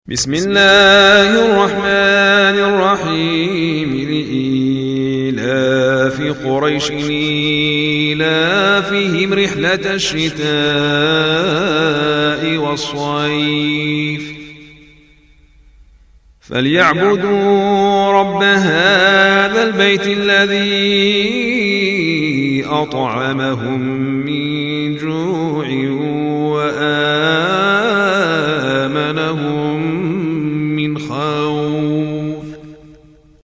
بسم الله الرحمن الرحيم لإيلاف قريش إيلافهم رحلة الشتاء والصيف فليعبدوا رب هذا البيت الذي أطعمهم من جوع